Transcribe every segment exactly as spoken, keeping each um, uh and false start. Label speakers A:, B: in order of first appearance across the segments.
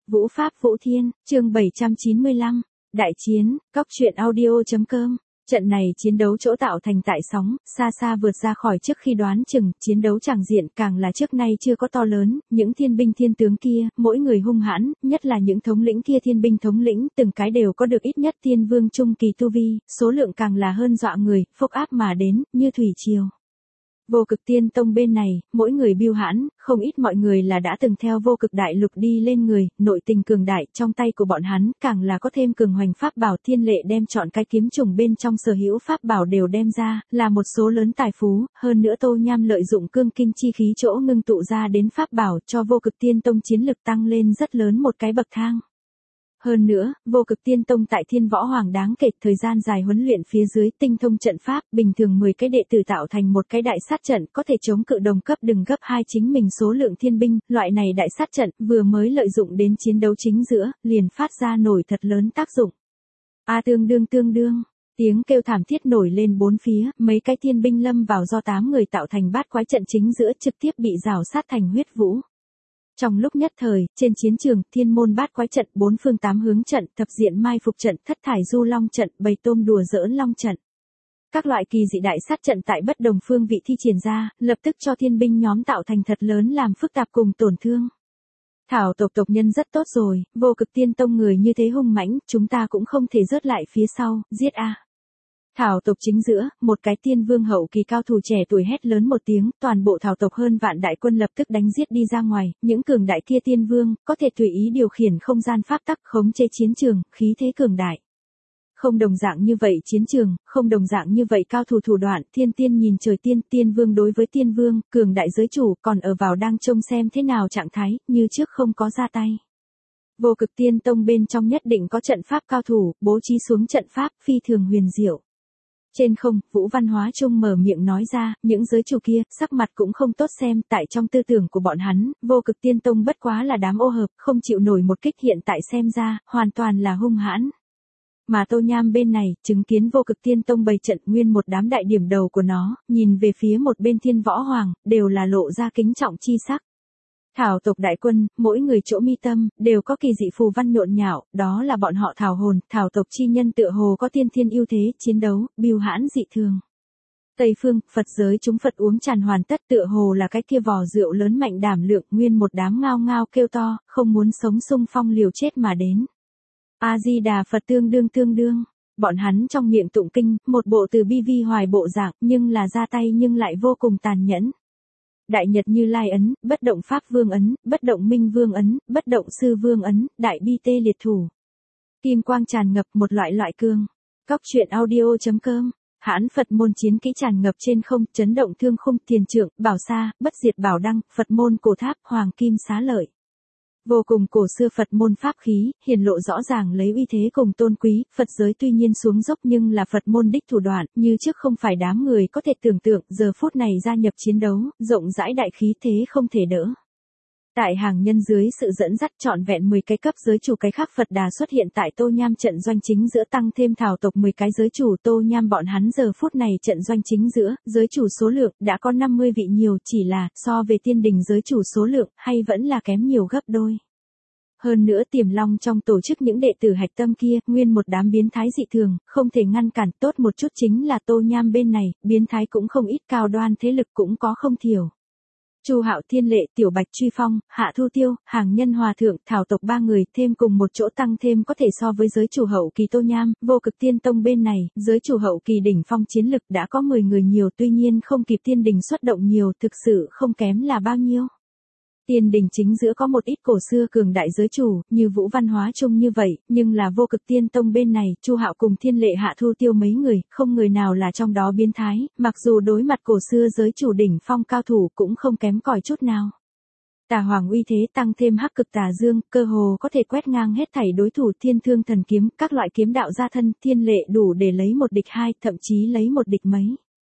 A: Vũ Pháp Vũ Thiên, chương bảy trăm chín mươi lăm, Đại chiến, Cóc truyện audio.com. Trận này chiến đấu chỗ tạo thành tại sóng, xa xa vượt ra khỏi trước khi đoán chừng, chiến đấu chẳng diện càng là trước nay chưa có to lớn, những thiên binh thiên tướng kia, mỗi người hung hãn, nhất là những thống lĩnh kia thiên binh thống lĩnh, từng cái đều có được ít nhất tiên vương trung kỳ tu vi, số lượng càng là hơn dọa người, phốc áp mà đến, như thủy triều. Vô Cực Tiên Tông bên này, mỗi người biêu hãn, không ít mọi người là đã từng theo Vô Cực Đại Lục đi lên người, nội tình cường đại, trong tay của bọn hắn, càng là có thêm cường hoành pháp bảo. Thiên Lệ đem chọn cái kiếm trùng bên trong sở hữu pháp bảo đều đem ra, là một số lớn tài phú, hơn nữa Tô Nham lợi dụng cương kinh chi khí chỗ ngưng tụ ra đến pháp bảo, cho Vô Cực Tiên Tông chiến lực tăng lên rất lớn một cái bậc thang. Hơn nữa, Vô Cực Tiên Tông tại Thiên Võ Hoàng đáng kể thời gian dài huấn luyện phía dưới tinh thông trận pháp, bình thường mười cái đệ tử tạo thành một cái đại sát trận, có thể chống cự đồng cấp đừng gấp hai chính mình số lượng thiên binh, loại này đại sát trận vừa mới lợi dụng đến chiến đấu chính giữa, liền phát ra nổi thật lớn tác dụng. A tương đương tương đương, tiếng kêu thảm thiết nổi lên bốn phía, mấy cái thiên binh lâm vào do tám người tạo thành bát quái trận chính giữa trực tiếp bị rào sát thành huyết vũ. Trong lúc nhất thời, trên chiến trường, thiên môn bát quái trận, bốn phương tám hướng trận, thập diện mai phục trận, thất thải du long trận, bầy tôm đùa giỡn long trận. Các loại kỳ dị đại sát trận tại bất đồng phương vị thi triển ra, lập tức cho thiên binh nhóm tạo thành thật lớn làm phức tạp cùng tổn thương. Thảo tộc tộc nhân rất tốt rồi, Vô Cực Tiên Tông người như thế hung mãnh, chúng ta cũng không thể rớt lại phía sau, giết a. Thảo tộc chính giữa, một cái tiên vương hậu kỳ cao thủ trẻ tuổi hét lớn một tiếng, toàn bộ thảo tộc hơn vạn đại quân lập tức đánh giết đi ra ngoài, những cường đại kia tiên vương, có thể tùy ý điều khiển không gian pháp tắc khống chế chiến trường, khí thế cường đại. Không đồng dạng như vậy chiến trường, không đồng dạng như vậy cao thủ thủ đoạn, thiên tiên nhìn trời tiên, tiên vương đối với tiên vương, cường đại giới chủ, còn ở vào đang trông xem thế nào trạng thái, như trước không có ra tay. Vô Cực Tiên Tông bên trong nhất định có trận pháp cao thủ, bố trí xuống trận pháp, phi thường huyền diệu. Trên không, Vũ Văn Hóa Trung mở miệng nói ra, những giới chủ kia, sắc mặt cũng không tốt xem, tại trong tư tưởng của bọn hắn, Vô Cực Tiên Tông bất quá là đám ô hợp, không chịu nổi một kích hiện tại xem ra, hoàn toàn là hung hãn. Mà Tô Nham bên này, chứng kiến Vô Cực Tiên Tông bày trận nguyên một đám đại điểm đầu của nó, nhìn về phía một bên Thiên Võ Hoàng, đều là lộ ra kính trọng chi sắc. Thảo tộc đại quân, mỗi người chỗ mi tâm, đều có kỳ dị phù văn nhộn nhạo, đó là bọn họ thảo hồn, thảo tộc chi nhân tựa hồ có tiên thiên ưu thế, chiến đấu, biêu hãn dị thường. Tây phương, Phật giới chúng Phật uống tràn hoàn tất tựa hồ là cái kia vò rượu lớn mạnh đảm lượng, nguyên một đám ngao ngao kêu to, không muốn sống xung phong liều chết mà đến. A-di-đà Phật tương đương tương đương, bọn hắn trong miệng tụng kinh, một bộ từ bi vi hoài bộ dạng, nhưng là ra tay nhưng lại vô cùng tàn nhẫn. Đại Nhật Như Lai ấn, bất động Pháp Vương ấn, bất động Minh Vương ấn, bất động Sư Vương ấn, đại bi tê liệt thủ. Kim quang tràn ngập một loại loại cương. Cóc truyện audio.com. Hãn Phật môn chiến kỹ tràn ngập trên không, chấn động thương khung, thiền trượng, bảo sa, bất diệt bảo đăng, Phật môn cổ tháp, hoàng kim xá lợi. Vô cùng cổ xưa Phật môn pháp khí, hiển lộ rõ ràng lấy uy thế cùng tôn quý, Phật giới tuy nhiên xuống dốc nhưng là Phật môn đích thủ đoạn, như trước không phải đám người có thể tưởng tượng, giờ phút này gia nhập chiến đấu, rộng rãi đại khí thế không thể đỡ. Tại hàng nhân dưới sự dẫn dắt trọn vẹn mười cái cấp giới chủ cái khác Phật Đà xuất hiện tại Tô Nham trận doanh chính giữa tăng thêm thảo tộc mười cái giới chủ Tô Nham bọn hắn giờ phút này trận doanh chính giữa, giới chủ số lượng đã có năm mươi vị nhiều, chỉ là so về tiên đình giới chủ số lượng hay vẫn là kém nhiều gấp đôi. Hơn nữa Tiềm Long trong tổ chức những đệ tử hạch tâm kia, nguyên một đám biến thái dị thường, không thể ngăn cản, tốt một chút chính là Tô Nham bên này, biến thái cũng không ít, cao đoan thế lực cũng có không thiểu. Chu Hạo Thiên Lệ, Tiểu Bạch Truy Phong, Hạ Thu Tiêu, Hàng Nhân Hòa Thượng, thảo tộc ba người, thêm cùng một chỗ tăng thêm có thể so với giới chủ hậu kỳ Tô Nham, Vô Cực Tiên Tông bên này, giới chủ hậu kỳ đỉnh phong chiến lực đã có mười người nhiều, tuy nhiên không kịp tiên đình xuất động nhiều, thực sự không kém là bao nhiêu. Tiên đình chính giữa có một ít cổ xưa cường đại giới chủ, như Vũ Văn Hóa Trung như vậy, nhưng là Vô Cực Tiên Tông bên này, Chu Hạo cùng Thiên Lệ Hạ Thu Tiêu mấy người, không người nào là trong đó biến thái, mặc dù đối mặt cổ xưa giới chủ đỉnh phong cao thủ cũng không kém cỏi chút nào. Tà Hoàng uy thế tăng thêm hắc cực tà dương, cơ hồ có thể quét ngang hết thảy đối thủ, thiên thương thần kiếm, các loại kiếm đạo gia thân, Thiên Lệ đủ để lấy một địch hai, thậm chí lấy một địch mấy.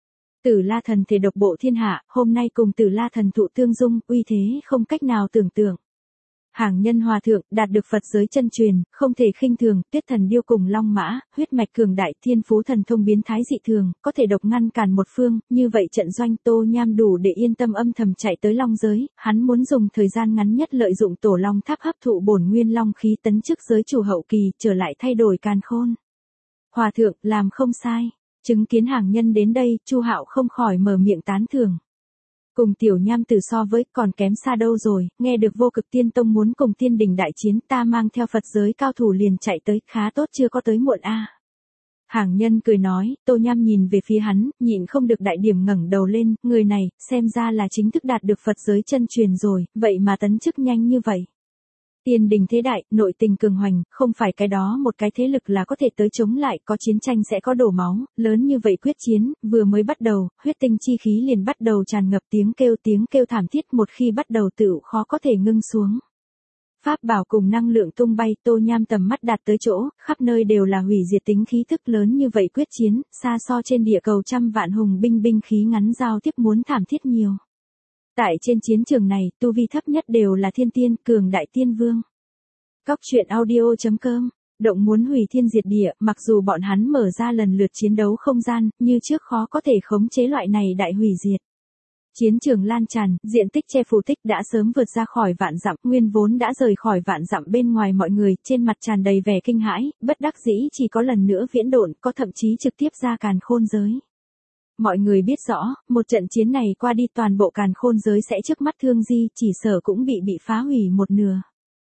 A: Tử La Thần thể độc bộ thiên hạ, hôm nay cùng Tử La Thần thụ tương dung, uy thế không cách nào tưởng tượng. Hàng nhân hòa thượng, đạt được Phật giới chân truyền, không thể khinh thường, Tuyết thần điêu cùng long mã, huyết mạch cường đại, thiên phú thần thông biến thái dị thường, có thể độc ngăn cản một phương, như vậy trận doanh Tô Nham đủ để yên tâm âm thầm chạy tới long giới, hắn muốn dùng thời gian ngắn nhất lợi dụng tổ long tháp hấp thụ bổn nguyên long khí tấn chức giới chủ hậu kỳ, trở lại thay đổi càn khôn. Hòa thượng, làm không sai. Chứng kiến hàng nhân đến đây, Chu Hạo không khỏi mở miệng tán thưởng. Cùng tiểu Nham Tử so với còn kém xa đâu rồi, nghe được Vô Cực Tiên Tông muốn cùng Tiên Đình đại chiến, ta mang theo Phật giới cao thủ liền chạy tới, khá tốt chưa có tới muộn a. À. Hàng nhân cười nói, Tô Nham nhìn về phía hắn, nhịn không được đại điểm ngẩng đầu lên, người này, xem ra là chính thức đạt được Phật giới chân truyền rồi, vậy mà tấn chức nhanh như vậy. Tiên đình thế đại, nội tình cường hoành, không phải cái đó một cái thế lực là có thể tới chống lại, có chiến tranh sẽ có đổ máu, lớn như vậy quyết chiến, vừa mới bắt đầu, huyết tinh chi khí liền bắt đầu tràn ngập tiếng kêu tiếng kêu thảm thiết, một khi bắt đầu tựu khó có thể ngưng xuống. Pháp bảo cùng năng lượng tung bay, Tô Nham tầm mắt đạt tới chỗ, khắp nơi đều là hủy diệt tính khí thức lớn như vậy quyết chiến, xa so trên địa cầu trăm vạn hùng binh binh khí ngắn giao tiếp muốn thảm thiết nhiều. Tại trên chiến trường này, tu vi thấp nhất đều là thiên tiên, cường đại tiên vương. Cóc truyện audio chấm com, động muốn hủy thiên diệt địa, mặc dù bọn hắn mở ra lần lượt chiến đấu không gian, như trước khó có thể khống chế loại này đại hủy diệt. Chiến trường lan tràn, diện tích che phủ tích đã sớm vượt ra khỏi vạn dặm, nguyên vốn đã rời khỏi vạn dặm bên ngoài mọi người, trên mặt tràn đầy vẻ kinh hãi, bất đắc dĩ chỉ có lần nữa viễn độn, có thậm chí trực tiếp ra càn khôn giới. Mọi người biết rõ, một trận chiến này qua đi toàn bộ càn khôn giới sẽ trước mắt thương di, chỉ sở cũng bị bị phá hủy một nửa.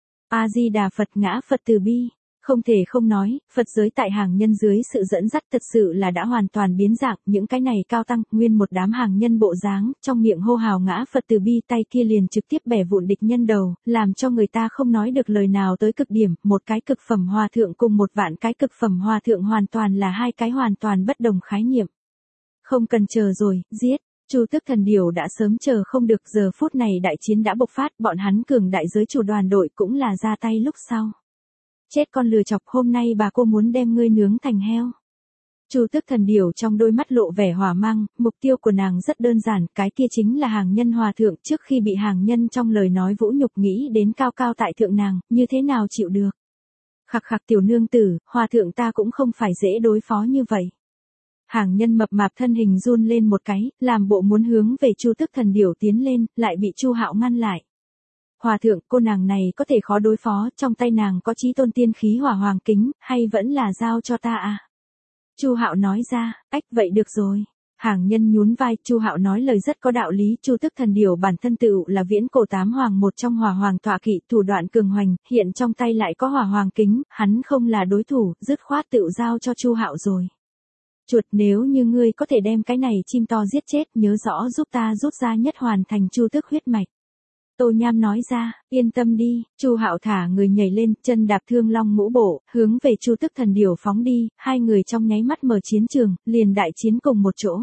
A: A-di-đà Phật, ngã Phật từ bi. Không thể không nói, Phật giới tại hàng nhân dưới sự dẫn dắt thật sự là đã hoàn toàn biến dạng, những cái này cao tăng, nguyên một đám hàng nhân bộ dáng, trong miệng hô hào ngã Phật từ bi, tay kia liền trực tiếp bẻ vụn địch nhân đầu, làm cho người ta không nói được lời nào tới cực điểm, một cái cực phẩm hòa thượng cùng một vạn cái cực phẩm hòa thượng hoàn toàn là hai cái hoàn toàn bất đồng khái niệm. Không cần chờ rồi, giết. Chu Tức Thần Điểu đã sớm chờ không được, giờ phút này đại chiến đã bộc phát, bọn hắn cường đại giới chủ đoàn đội cũng là ra tay lúc sau. Chết con lừa chọc, hôm nay bà cô muốn đem ngươi nướng thành heo. Chu Tức Thần Điểu trong đôi mắt lộ vẻ hỏa mang, mục tiêu của nàng rất đơn giản, cái kia chính là hàng nhân hòa thượng, trước khi bị hàng nhân trong lời nói vũ nhục nghĩ đến cao cao tại thượng nàng, như thế nào chịu được. Khặc khặc tiểu nương tử, hòa thượng ta cũng không phải dễ đối phó như vậy. Hàng nhân mập mạp thân hình run lên một cái, làm bộ muốn hướng về Chu Tức Thần Điểu tiến lên, lại bị Chu Hạo ngăn lại. Hòa thượng, cô nàng này có thể khó đối phó, trong tay nàng có chí tôn tiên khí hỏa hoàng kính, hay vẫn là giao cho ta à? Chu Hạo nói ra, ách vậy được rồi. Hàng nhân nhún vai, Chu Hạo nói lời rất có đạo lý, Chu Tức Thần Điểu bản thân tựu là viễn cổ tám hoàng một trong hỏa hoàng tọa kỵ, thủ đoạn cường hoành, hiện trong tay lại có hỏa hoàng kính, hắn không là đối thủ, dứt khoát tựu giao cho Chu Hạo rồi. Chuột, nếu như ngươi có thể đem cái này chim to giết chết, nhớ rõ giúp ta rút ra nhất hoàn thành Chu Tức huyết mạch. Tô Nham nói ra, yên tâm đi. Chu Hạo thả người nhảy lên, chân đạp thương long ngũ bộ, hướng về Chu Tức Thần Điểu phóng đi, hai người trong nháy mắt mở chiến trường, liền đại chiến cùng một chỗ.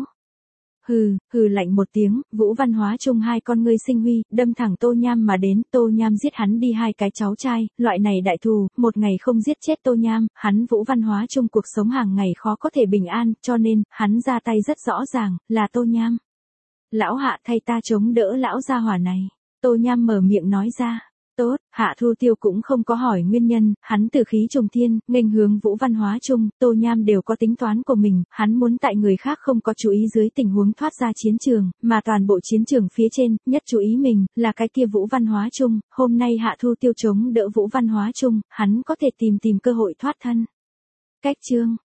A: Hừ, hừ lạnh một tiếng, Vũ Văn Hóa chung hai con ngươi sinh huy, đâm thẳng Tô Nham mà đến, Tô Nham giết hắn đi hai cái cháu trai, loại này đại thù, một ngày không giết chết Tô Nham, hắn Vũ Văn Hóa chung cuộc sống hàng ngày khó có thể bình an, cho nên, hắn ra tay rất rõ ràng, là Tô Nham. Lão Hạ thay ta chống đỡ lão gia hỏa này. Tô Nham mở miệng nói ra. Tốt, Hạ Thu Tiêu cũng không có hỏi nguyên nhân, hắn từ khí trùng thiên, nghênh hướng Vũ Văn Hóa chung, Tô Nham đều có tính toán của mình, hắn muốn tại người khác không có chú ý dưới tình huống thoát ra chiến trường, mà toàn bộ chiến trường phía trên, nhất chú ý mình, là cái kia Vũ Văn Hóa chung, hôm nay Hạ Thu Tiêu chống đỡ Vũ Văn Hóa chung, hắn có thể tìm tìm cơ hội thoát thân. Cách chương